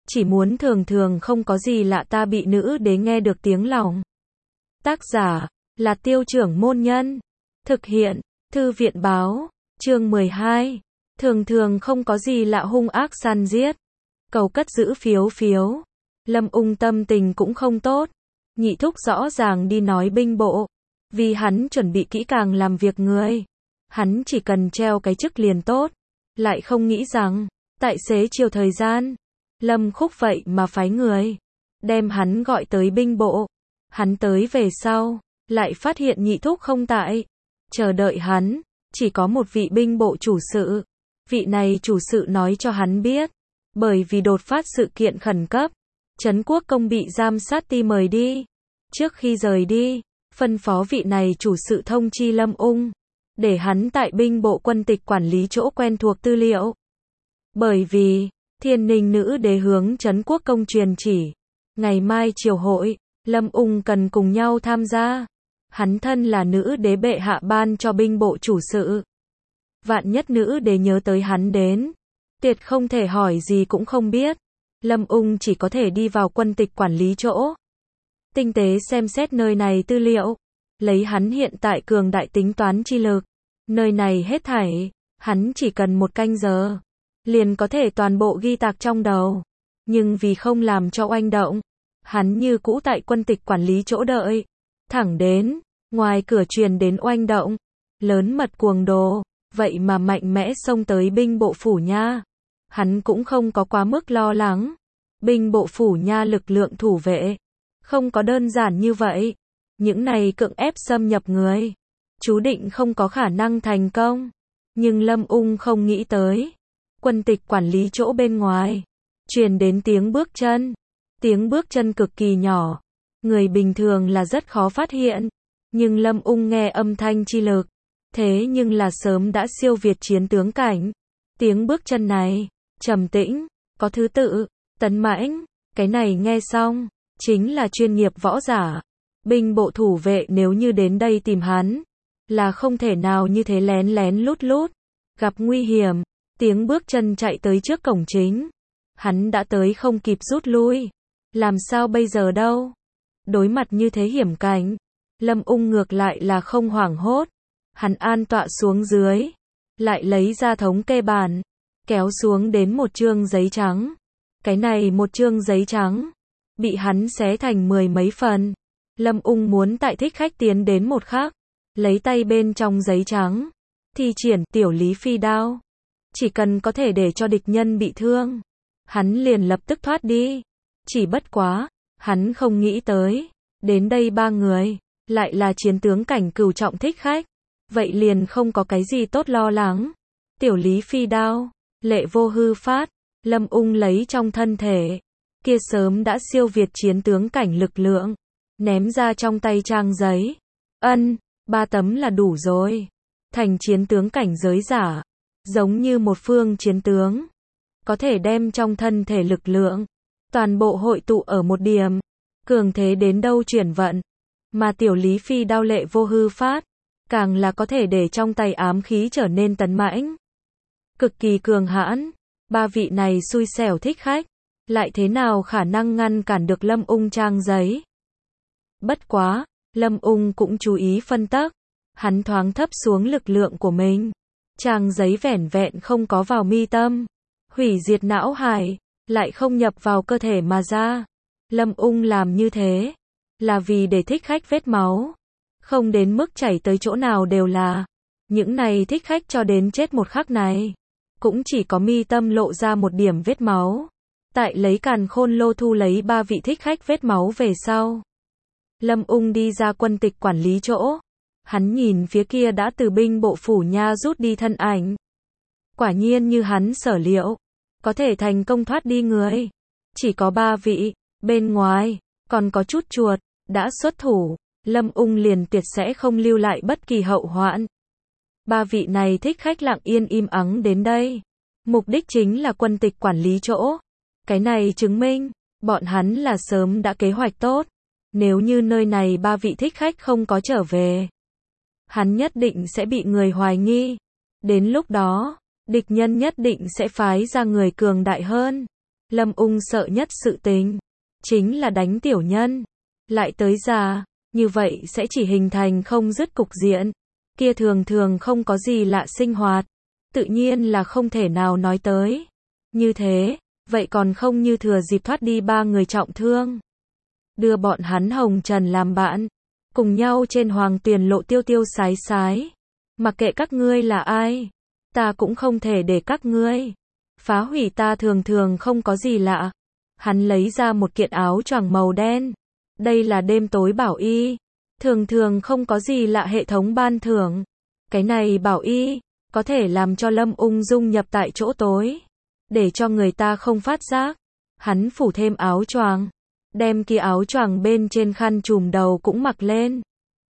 chỉ muốn thường thường không có gì lạ ta bị nữ đế nghe được tiếng lòng. Tác giả là Tiêu Trưởng Môn Nhân. Thực hiện Thư viện Báo. Chương 12. Thường thường không có gì lạ hung ác săn giết. Cầu cất giữ phiếu phiếu. Lâm Ung tâm tình cũng không tốt. Nhị thúc rõ ràng đi nói binh bộ. Vì hắn chuẩn bị kỹ càng làm việc người. Hắn chỉ cần treo cái chức liền tốt. Lại không nghĩ rằng, tại xế chiều thời gian, Lâm Khúc vậy mà phái người. Đem hắn gọi tới binh bộ. Hắn tới về sau, lại phát hiện nhị thúc không tại. Chờ đợi hắn, chỉ có một vị binh bộ chủ sự. Vị này chủ sự nói cho hắn biết. Bởi vì đột phát sự kiện khẩn cấp, Trấn Quốc Công bị giám sát ti mời đi. Trước khi rời đi, phân phó vị này chủ sự thông chi Lâm Ung. Để hắn tại binh bộ quân tịch quản lý chỗ quen thuộc tư liệu. Bởi vì, Thiên Ninh nữ đế hướng Trấn Quốc Công truyền chỉ. Ngày mai triều hội, Lâm Ung cần cùng nhau tham gia. Hắn thân là nữ đế bệ hạ ban cho binh bộ chủ sự. Vạn nhất nữ đế nhớ tới hắn đến. Tuyệt không thể hỏi gì cũng không biết. Lâm Ung chỉ có thể đi vào quân tịch quản lý chỗ. Tinh tế xem xét nơi này tư liệu. Lấy hắn hiện tại cường đại tính toán chi lực. Nơi này hết thảy, hắn chỉ cần 1 canh giờ. Liền có thể toàn bộ ghi tạc trong đầu. Nhưng vì không làm cho oanh động. Hắn như cũ tại quân tịch quản lý chỗ đợi. Thẳng đến, ngoài cửa truyền đến oanh động. Lớn mật cuồng đồ, vậy mà mạnh mẽ xông tới binh bộ phủ nha. Hắn cũng không có quá mức lo lắng. Binh bộ phủ nha lực lượng thủ vệ. Không có đơn giản như vậy. Những này cưỡng ép xâm nhập người. Chú định không có khả năng thành công. Nhưng Lâm Ung không nghĩ tới. Quân tịch quản lý chỗ bên ngoài. Truyền đến tiếng bước chân. Tiếng bước chân cực kỳ nhỏ. Người bình thường là rất khó phát hiện. Nhưng Lâm Ung nghe âm thanh chi lực. Thế nhưng là sớm đã siêu việt chiến tướng cảnh. Tiếng bước chân này, trầm tĩnh, có thứ tự, tấn mãnh. Cái này nghe xong, chính là chuyên nghiệp võ giả. Binh bộ thủ vệ nếu như đến đây tìm hắn, là không thể nào như thế lén lén lút lút. Gặp nguy hiểm, tiếng bước chân chạy tới trước cổng chính. Hắn đã tới không kịp rút lui. Làm sao bây giờ đâu? Đối mặt như thế hiểm cảnh, Lâm Ung ngược lại là không hoảng hốt. Hắn an tọa xuống dưới, lại lấy ra thống kê bản, kéo xuống đến một chương giấy trắng. Cái này một chương giấy trắng, bị hắn xé thành 10 mấy phần. Lâm Ung muốn tại thích khách tiến đến một khắc, lấy tay bên trong giấy trắng, thi triển tiểu lý phi đao. Chỉ cần có thể để cho địch nhân bị thương, hắn liền lập tức thoát đi. Chỉ bất quá, hắn không nghĩ tới, đến đây 3 người, lại là chiến tướng cảnh cửu trọng thích khách. Vậy liền không có cái gì tốt lo lắng. Tiểu lý phi đao, lệ vô hư phát, Lâm Ung lấy trong thân thể. Kia sớm đã siêu việt chiến tướng cảnh lực lượng. Ném ra trong tay trang giấy. 3 tấm là đủ rồi. Thành chiến tướng cảnh giới giả. Giống như một phương chiến tướng. Có thể đem trong thân thể lực lượng. Toàn bộ hội tụ ở một điểm. Cường thế đến đâu chuyển vận. Mà tiểu lý phi đao lệ vô hư phát. Càng là có thể để trong tay ám khí trở nên tấn mãnh. Cực kỳ cường hãn. 3 vị này xui xẻo thích khách. Lại thế nào khả năng ngăn cản được Lâm Ung trang giấy. Bất quá, Lâm Ung cũng chú ý phân tắc. Hắn thoáng thấp xuống lực lượng của mình. Trang giấy vẻn vẹn không có vào mi tâm. Hủy diệt não hải. Lại không nhập vào cơ thể mà ra. Lâm Ung làm như thế. Là vì để thích khách vết máu. Không đến mức chảy tới chỗ nào đều là. Những này thích khách cho đến chết một khắc này. Cũng chỉ có mi tâm lộ ra một điểm vết máu. Tại lấy càn khôn lô thu lấy 3 vị thích khách vết máu về sau. Lâm Ung đi ra quân tịch quản lý chỗ. Hắn nhìn phía kia đã từ binh bộ phủ nha rút đi thân ảnh. Quả nhiên như hắn sở liệu. Có thể thành công thoát đi người. Chỉ có 3 vị. Bên ngoài, còn có chút chuột. Đã xuất thủ. Lâm Ung liền tuyệt sẽ không lưu lại bất kỳ hậu hoạn. 3 vị này thích khách lặng yên im ắng đến đây. Mục đích chính là quân tịch quản lý chỗ. Cái này chứng minh, bọn hắn là sớm đã kế hoạch tốt. Nếu như nơi này 3 vị thích khách không có trở về, hắn nhất định sẽ bị người hoài nghi. Đến lúc đó, địch nhân nhất định sẽ phái ra người cường đại hơn. Lâm Ung sợ nhất sự tình, chính là đánh tiểu nhân, lại tới già, như vậy sẽ chỉ hình thành không dứt cục diện, kia thường thường không có gì lạ sinh hoạt, tự nhiên là không thể nào nói tới. Như thế, vậy còn không như thừa dịp thoát đi ba người trọng thương. Đưa bọn hắn hồng trần làm bạn, cùng nhau trên hoàng tuyền lộ tiêu tiêu sái sái. Mặc kệ các ngươi là ai, ta cũng không thể để các ngươi phá hủy ta thường thường không có gì lạ. Hắn lấy ra một kiện áo choàng màu đen. Đây là đêm tối bảo y. Thường thường không có gì lạ hệ thống ban thưởng. Cái này bảo y, có thể làm cho Lâm Ung dung nhập tại chỗ tối. Để cho người ta không phát giác. Hắn phủ thêm áo choàng. Đem kia áo choàng bên trên khăn trùm đầu cũng mặc lên.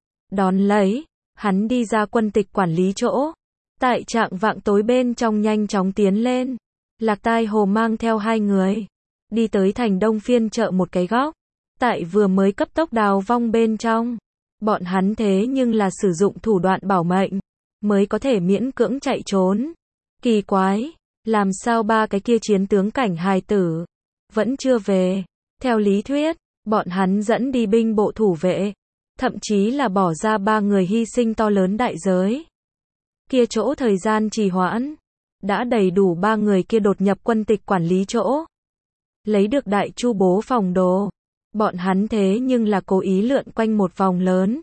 Đón lấy, hắn đi ra quân tịch quản lý chỗ. Tại trạng vạng tối bên trong nhanh chóng tiến lên. Lạc Tai Hồ mang theo hai người. Đi tới thành đông phiên chợ một cái góc. Tại vừa mới cấp tốc đào vong bên trong. Bọn hắn thế nhưng là sử dụng thủ đoạn bảo mệnh. Mới có thể miễn cưỡng chạy trốn. Kỳ quái. Làm sao ba cái kia chiến tướng cảnh hài tử vẫn chưa về. Theo lý thuyết, bọn hắn dẫn đi binh bộ thủ vệ. Thậm chí là bỏ ra ba người hy sinh to lớn đại giới. Kia chỗ thời gian trì hoãn. Đã đầy đủ ba người kia đột nhập quân tịch quản lý chỗ. Lấy được đại chu bố phòng đồ. Bọn hắn thế nhưng là cố ý lượn quanh một vòng lớn.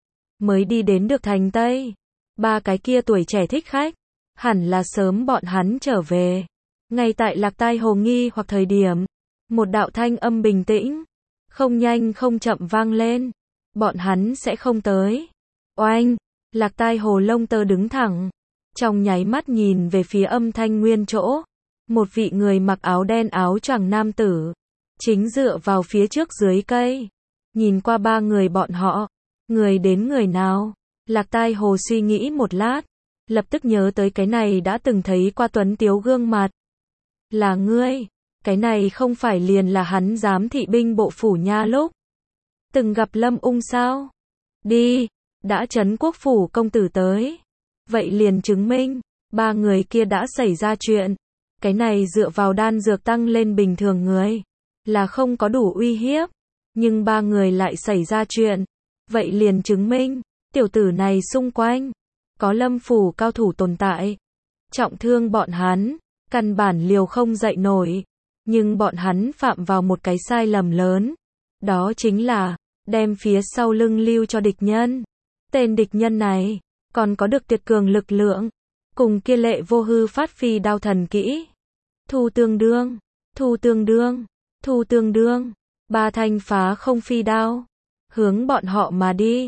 Mới đi đến được thành Tây. Ba cái kia tuổi trẻ thích khách. Hẳn là sớm bọn hắn trở về. Ngay tại Lạc Tai Hồ nghi hoặc thời điểm. Một đạo thanh âm bình tĩnh. Không nhanh không chậm vang lên. Bọn hắn sẽ không tới. Oanh! Lạc Tai Hồ lông tơ đứng thẳng. Trong nháy mắt nhìn về phía âm thanh nguyên chỗ. Một vị người mặc áo đen áo choàng nam tử. Chính dựa vào phía trước dưới cây. Nhìn qua ba người bọn họ. Người đến người nào? Lạc Tai Hồ suy nghĩ một lát. Lập tức nhớ tới cái này đã từng thấy qua tuấn tiếu gương mặt. Là ngươi. Cái này không phải liền là hắn giám thị binh bộ phủ nha lúc. Từng gặp Lâm Ung sao? Đi. Đã trấn quốc phủ công tử tới. Vậy liền chứng minh. Ba người kia đã xảy ra chuyện. Cái này dựa vào đan dược tăng lên bình thường người. Là không có đủ uy hiếp. Nhưng ba người lại xảy ra chuyện. Vậy liền chứng minh. Tiểu tử này xung quanh. Có lâm phủ cao thủ tồn tại. Trọng thương bọn hắn. Căn bản liều không dậy nổi. Nhưng bọn hắn phạm vào một cái sai lầm lớn. Đó chính là. Đem phía sau lưng lưu cho địch nhân. Tên địch nhân này. Còn có được tuyệt cường lực lượng. Cùng kia lệ vô hư phát phi đao thần kỹ. Thu tương đương. Thu tương đương. Thu tương đương. Ba thanh phá không phi đao. Hướng bọn họ mà đi.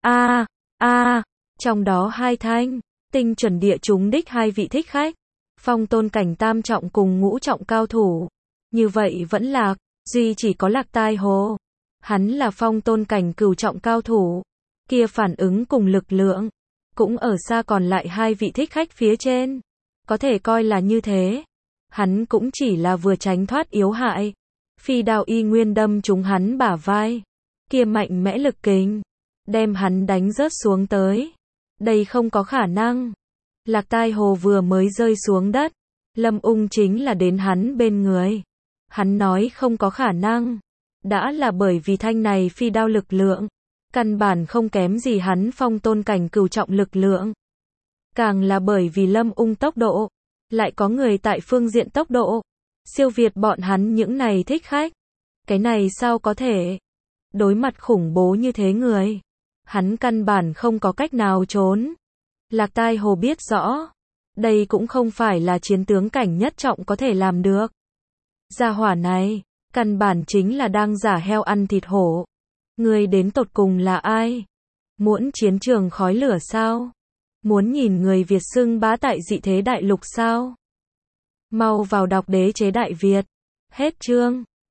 Trong đó hai thanh. Tinh chuẩn địa trúng đích hai vị thích khách. Phong tôn cảnh tam trọng cùng ngũ trọng cao thủ. Như vậy vẫn lạc. Duy chỉ có Lạc Tai Hồ. Hắn là phong tôn cảnh cửu trọng cao thủ. Kia phản ứng cùng lực lượng. Cũng ở xa còn lại hai vị thích khách phía trên. Có thể coi là như thế. Hắn cũng chỉ là vừa tránh thoát yếu hại. Phi đao y nguyên đâm trúng hắn bả vai. Kia mạnh mẽ lực kình. Đem hắn đánh rớt xuống tới. Đây không có khả năng. Lạc Tai Hồ vừa mới rơi xuống đất. Lâm Ung chính là đến hắn bên người. Hắn nói không có khả năng. Đã là bởi vì thanh này phi đao lực lượng. Căn bản không kém gì hắn phong tôn cảnh cửu trọng lực lượng. Càng là bởi vì Lâm Ung tốc độ. Lại có người tại phương diện tốc độ. Siêu việt bọn hắn những này thích khách. Cái này sao có thể? Đối mặt khủng bố như thế người. Hắn căn bản không có cách nào trốn. Lạc Tai Hồ biết rõ. Đây cũng không phải là chiến tướng cảnh nhất trọng có thể làm được. Gia hỏa này. Căn bản chính là đang giả heo ăn thịt hổ. Người đến tột cùng là ai? Muốn chiến trường khói lửa sao? Muốn nhìn người Việt xưng bá tại dị thế đại lục sao? Mau vào đọc Đế chế Đại Việt. Hết chương.